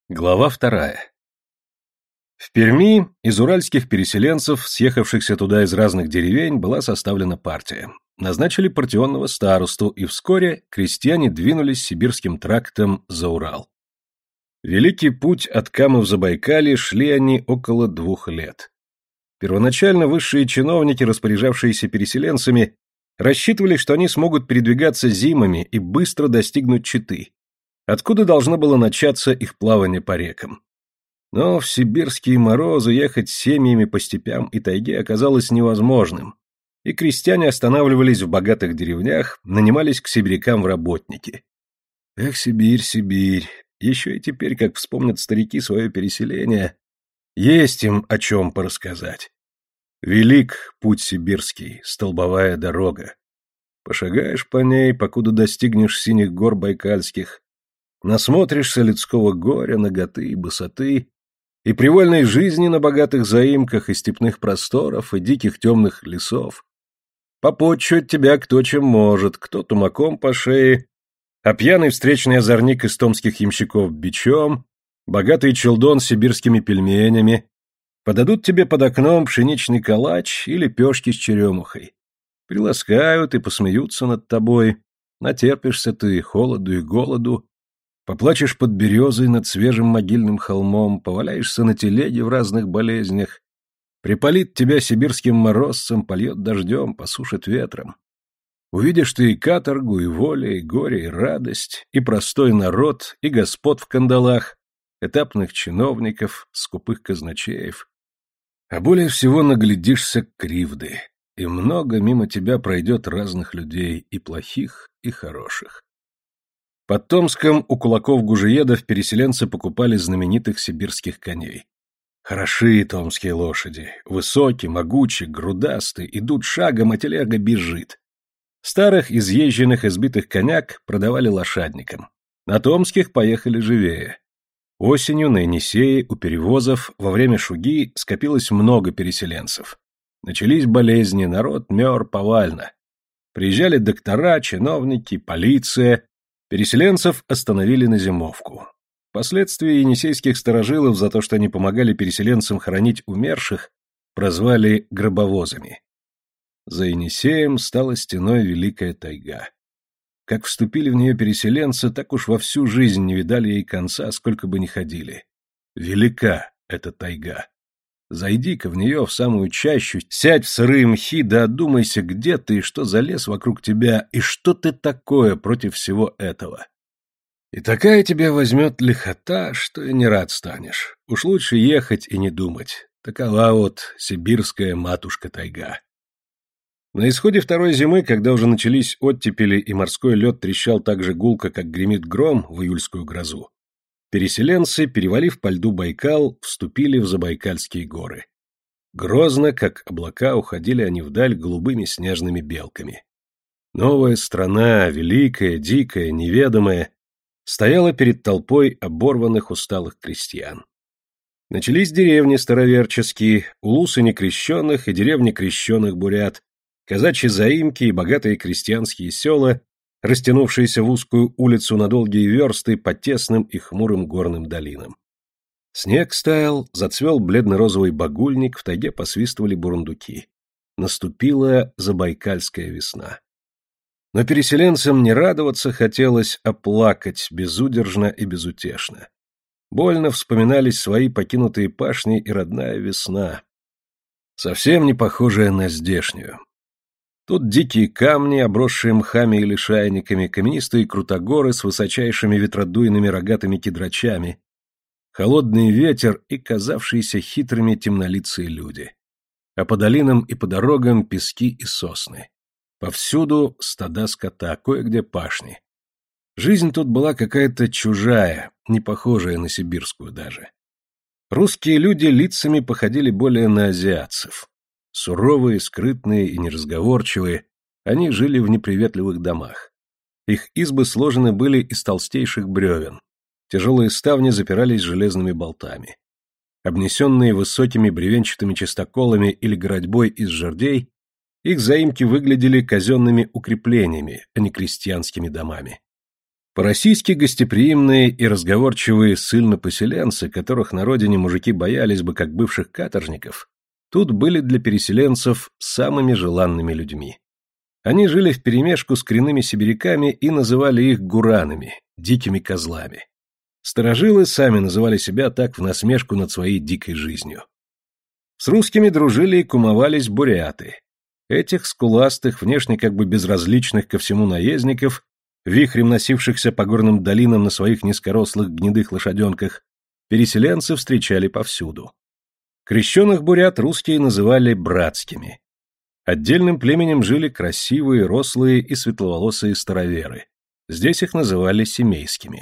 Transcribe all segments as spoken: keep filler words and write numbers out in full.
Глава вторая. В Перми из уральских переселенцев, съехавшихся туда из разных деревень, была составлена партия. Назначили партионного старосту, и вскоре крестьяне двинулись сибирским трактом за Урал. Великий путь от Камы в Забайкалье шли они около двух лет. Первоначально высшие чиновники, распоряжавшиеся переселенцами, рассчитывали, что они смогут передвигаться зимами и быстро достигнуть Читы, откуда должно было начаться их плавание по рекам. Но в сибирские морозы ехать с семьями по степям и тайге оказалось невозможным, и крестьяне останавливались в богатых деревнях, нанимались к сибирякам в работники. Эх, Сибирь, Сибирь, еще и теперь, как вспомнят старики свое переселение, есть им о чем порассказать. Велик путь сибирский, столбовая дорога. Пошагаешь по ней, покуда достигнешь синих гор байкальских, насмотришься людского горя, наготы и босоты, и привольной жизни на богатых заимках и степных просторов, и диких темных лесов. Попотчует тебя кто чем может, кто тумаком по шее, а пьяный встречный озорник из томских ямщиков бичом, богатый челдон с сибирскими пельменями, подадут тебе под окном пшеничный калач и лепешки с черемухой. Приласкают и посмеются над тобой, натерпишься ты холоду и голоду, поплачешь под березой над свежим могильным холмом, поваляешься на телеге в разных болезнях, припалит тебя сибирским морозцем, польет дождем, посушит ветром. Увидишь ты и каторгу, и воля, и горе, и радость, и простой народ, и господ в кандалах, этапных чиновников, скупых казначеев. А более всего наглядишься кривды, и много мимо тебя пройдет разных людей, и плохих, и хороших. Под Томском у кулаков-гужиедов переселенцы покупали знаменитых сибирских коней. Хороши томские лошади, высокие, могучие, грудастые, идут шагом, а телега бежит. Старых, изъезженных, избитых коняк продавали лошадникам. На томских поехали живее. Осенью на Енисее у перевозов во время шуги скопилось много переселенцев. Начались болезни, народ мер повально. Приезжали доктора, чиновники, полиция. Переселенцев остановили на зимовку. Впоследствии енисейских старожилов за то, что они помогали переселенцам хоронить умерших, прозвали гробовозами. За Енисеем стала стеной великая тайга. Как вступили в нее переселенцы, так уж во всю жизнь не видали ей конца, сколько бы ни ходили. Велика эта тайга. Зайди-ка в нее, в самую чащу, сядь в сырые мхи, да одумайся, где ты и что за лес вокруг тебя, и что ты такое против всего этого. И такая тебя возьмет лихота, что и не рад станешь. Уж лучше ехать и не думать. Такова вот сибирская матушка-тайга. На исходе второй зимы, когда уже начались оттепели и морской лед трещал так же гулко, как гремит гром в июльскую грозу, переселенцы, перевалив по льду Байкал, вступили в Забайкальские горы. Грозно, как облака, уходили они вдаль голубыми снежными белками. Новая страна, великая, дикая, неведомая, стояла перед толпой оборванных усталых крестьян. Начались деревни староверческие, улусы некрещенных и деревни крещенных бурят, казачьи заимки и богатые крестьянские села, растянувшиеся в узкую улицу на долгие версты по тесным и хмурым горным долинам. Снег стаял, зацвел бледно-розовый багульник, в тайге посвистывали бурундуки. Наступила забайкальская весна. Но переселенцам не радоваться хотелось, а плакать безудержно и безутешно. Больно вспоминались свои покинутые пашни и родная весна, совсем не похожая на здешнюю. Тут дикие камни, обросшие мхами и лишайниками, каменистые крутогоры с высочайшими ветродуйными рогатыми кедрачами, холодный ветер и казавшиеся хитрыми темнолицые люди. А по долинам и по дорогам пески и сосны. Повсюду стада скота, кое-где пашни. Жизнь тут была какая-то чужая, не похожая на сибирскую даже. Русские люди лицами походили более на азиатцев. Суровые, скрытные и неразговорчивые, они жили в неприветливых домах. Их избы сложены были из толстейших бревен. Тяжелые ставни запирались железными болтами. Обнесенные высокими бревенчатыми частоколами или городьбой из жердей, их заимки выглядели казенными укреплениями, а не крестьянскими домами. По-российски гостеприимные и разговорчивые ссыльно-поселенцы, которых на родине мужики боялись бы как бывших каторжников, тут были для переселенцев самыми желанными людьми. Они жили вперемешку с коренными сибиряками и называли их гуранами, дикими козлами. Старожилы сами называли себя так в насмешку над своей дикой жизнью. С русскими дружили и кумовались буряты. Этих скуластых, внешне как бы безразличных ко всему наездников, вихрем носившихся по горным долинам на своих низкорослых гнедых лошаденках, переселенцы встречали повсюду. Крещеных бурят русские называли братскими. Отдельным племенем жили красивые, рослые и светловолосые староверы. Здесь их называли семейскими.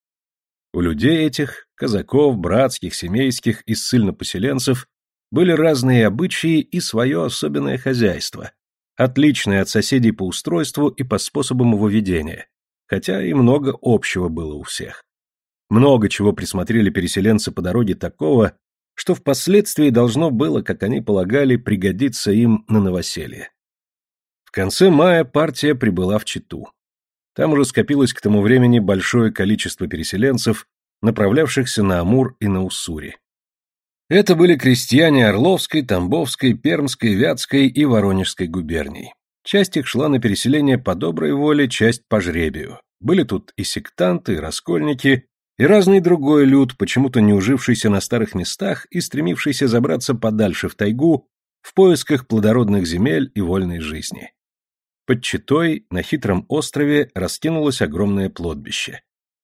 У людей этих, казаков, братских, семейских и ссыльно-поселенцев, были разные обычаи и свое особенное хозяйство, отличное от соседей по устройству и по способам его ведения, хотя и много общего было у всех. Много чего присмотрели переселенцы по дороге такого, что впоследствии должно было, как они полагали, пригодиться им на новоселье. В конце мая партия прибыла в Читу. Там уже скопилось к тому времени большое количество переселенцев, направлявшихся на Амур и на Уссури. Это были крестьяне Орловской, Тамбовской, Пермской, Вятской и Воронежской губерний. Часть их шла на переселение по доброй воле, часть по жребию. Были тут и сектанты, и раскольники, и разный другой люд, почему-то не ужившийся на старых местах и стремившийся забраться подальше в тайгу в поисках плодородных земель и вольной жизни. Под Читой, на хитром острове, раскинулось огромное плотбище.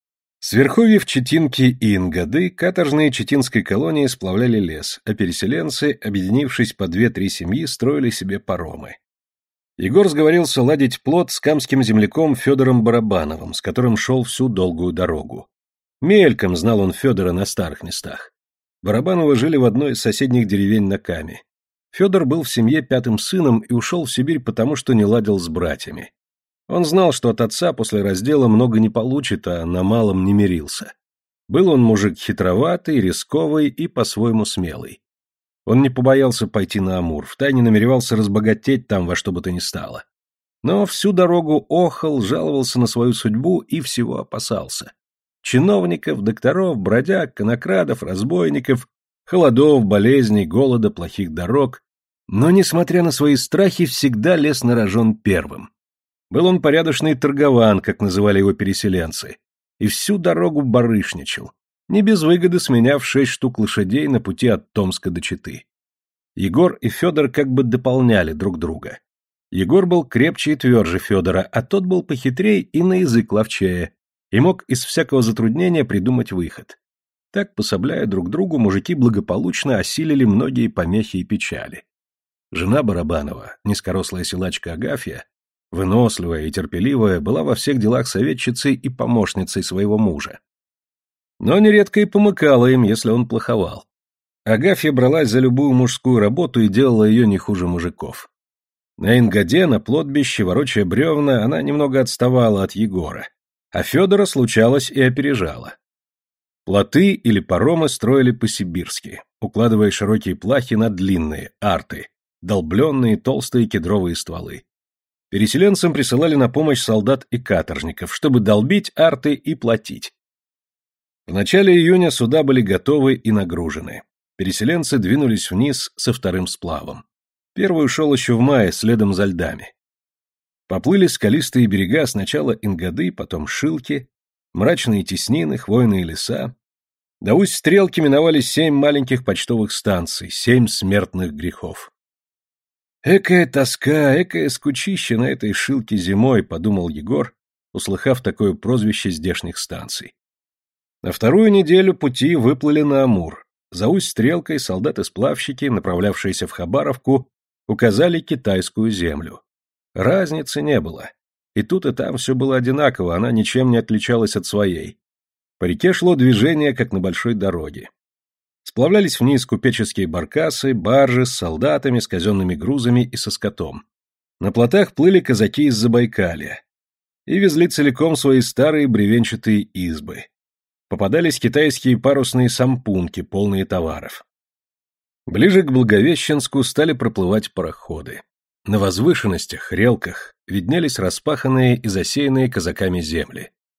С верховьев Читинки и Ингады каторжные читинской колонии сплавляли лес, а переселенцы, объединившись по две-три семьи, строили себе паромы. Егор сговорился ладить плот с камским земляком Федором Барабановым, с которым шел всю долгую дорогу. Мельком знал он Федора на старых местах. Барабановы жили в одной из соседних деревень на Каме. Федор был в семье пятым сыном и ушел в Сибирь потому, что не ладил с братьями. Он знал, что от отца после раздела много не получит, а на малом не мирился. Был он мужик хитроватый, рисковый и по-своему смелый. Он не побоялся пойти на Амур, втайне намеревался разбогатеть там во что бы то ни стало. Но всю дорогу охал, жаловался на свою судьбу и всего опасался. Чиновников, докторов, бродяг, конокрадов, разбойников, холодов, болезней, голода, плохих дорог. Но, несмотря на свои страхи, всегда лез на рожон первым. Был он порядочный торгован, как называли его переселенцы, и всю дорогу барышничал, не без выгоды сменяв шесть штук лошадей на пути от Томска до Читы. Егор и Федор как бы дополняли друг друга. Егор был крепче и тверже Федора, а тот был похитрей и на язык ловчее, и мог из всякого затруднения придумать выход. Так, пособляя друг другу, мужики благополучно осилили многие помехи и печали. Жена Барабанова, низкорослая силачка Агафья, выносливая и терпеливая, была во всех делах советчицей и помощницей своего мужа. Но нередко и помыкала им, если он плоховал. Агафья бралась за любую мужскую работу и делала ее не хуже мужиков. На Ингаде, на плотбище, ворочая бревна, она немного отставала от Егора, а Федора случалось и опережала. Плоты или паромы строили по-сибирски, укладывая широкие плахи на длинные, арты, долбленные толстые кедровые стволы. Переселенцам присылали на помощь солдат и каторжников, чтобы долбить арты и платить. В начале июня суда были готовы и нагружены. Переселенцы двинулись вниз со вторым сплавом. Первый ушел еще в мае, следом за льдами. Поплыли скалистые берега сначала Ингады, потом Шилки, мрачные теснины, хвойные леса. До усть Стрелки миновали семь маленьких почтовых станций, семь смертных грехов. «Экая тоска, экая скучище на этой Шилке зимой», — подумал Егор, услыхав такое прозвище здешних станций. На вторую неделю пути выплыли на Амур. За усть Стрелкой солдаты-сплавщики, направлявшиеся в Хабаровку, указали китайскую землю. Разницы не было. И тут, и там все было одинаково, она ничем не отличалась от своей. По реке шло движение, как на большой дороге. Сплавлялись вниз купеческие баркасы, баржи с солдатами, с казенными грузами и со скотом. На плотах плыли казаки из Забайкалья. И везли целиком свои старые бревенчатые избы. Попадались китайские парусные сампунки, полные товаров. Ближе к Благовещенску стали проплывать пароходы. На возвышенностях, релках, виднелись распаханные и засеянные казаками земли.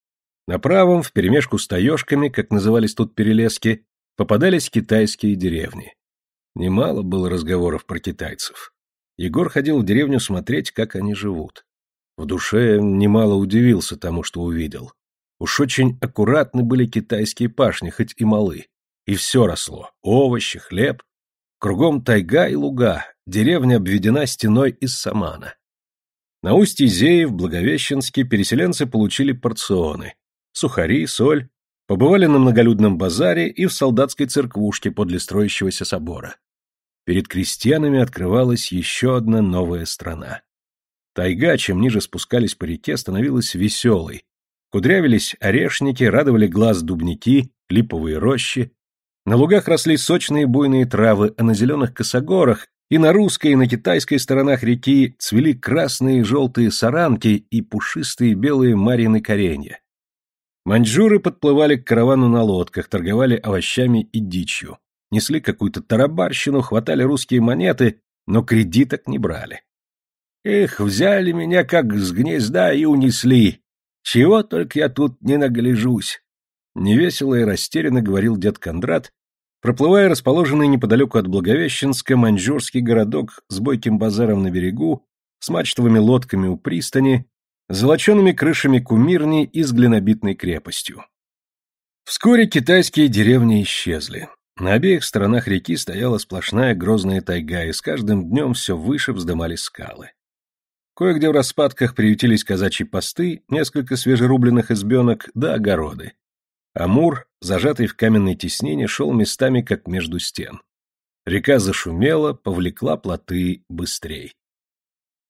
На правом, вперемешку с таежками, как назывались тут перелески, попадались китайские деревни. Немало было разговоров про китайцев. Егор ходил в деревню смотреть, как они живут. В душе немало удивился тому, что увидел. Уж очень аккуратны были китайские пашни, хоть и малы. И все росло — овощи, хлеб. Кругом тайга и луга, деревня обведена стеной из самана. На устье Зеи в Благовещенске переселенцы получили порционы. Сухари, соль, побывали на многолюдном базаре и в солдатской церквушке подле строящегося собора. Перед крестьянами открывалась еще одна новая страна. Тайга, чем ниже спускались по реке, становилась веселой. Кудрявились орешники, радовали глаз дубники, липовые рощи. На лугах росли сочные буйные травы, а на зеленых косогорах и на русской, и на китайской сторонах реки цвели красные и желтые саранки и пушистые белые марьины коренья. Маньчжуры подплывали к каравану на лодках, торговали овощами и дичью. Несли какую-то тарабарщину, хватали русские монеты, но кредиток не брали. Эх, взяли меня как с гнезда и унесли. Чего только я тут не нагляжусь. Невесело и растерянно говорил дед Кондрат, проплывая расположенный неподалеку от Благовещенска маньчжурский городок с бойким базаром на берегу, с мачтовыми лодками у пристани, с золочеными крышами кумирни и с глинобитной крепостью. Вскоре китайские деревни исчезли. На обеих сторонах реки стояла сплошная грозная тайга, и с каждым днем все выше вздымались скалы. Кое-где в распадках приютились казачьи посты, несколько свежерубленных избенок да огороды. Амур, зажатый в каменной теснине, шел местами как между стен. Река зашумела, повлекла плоты быстрей.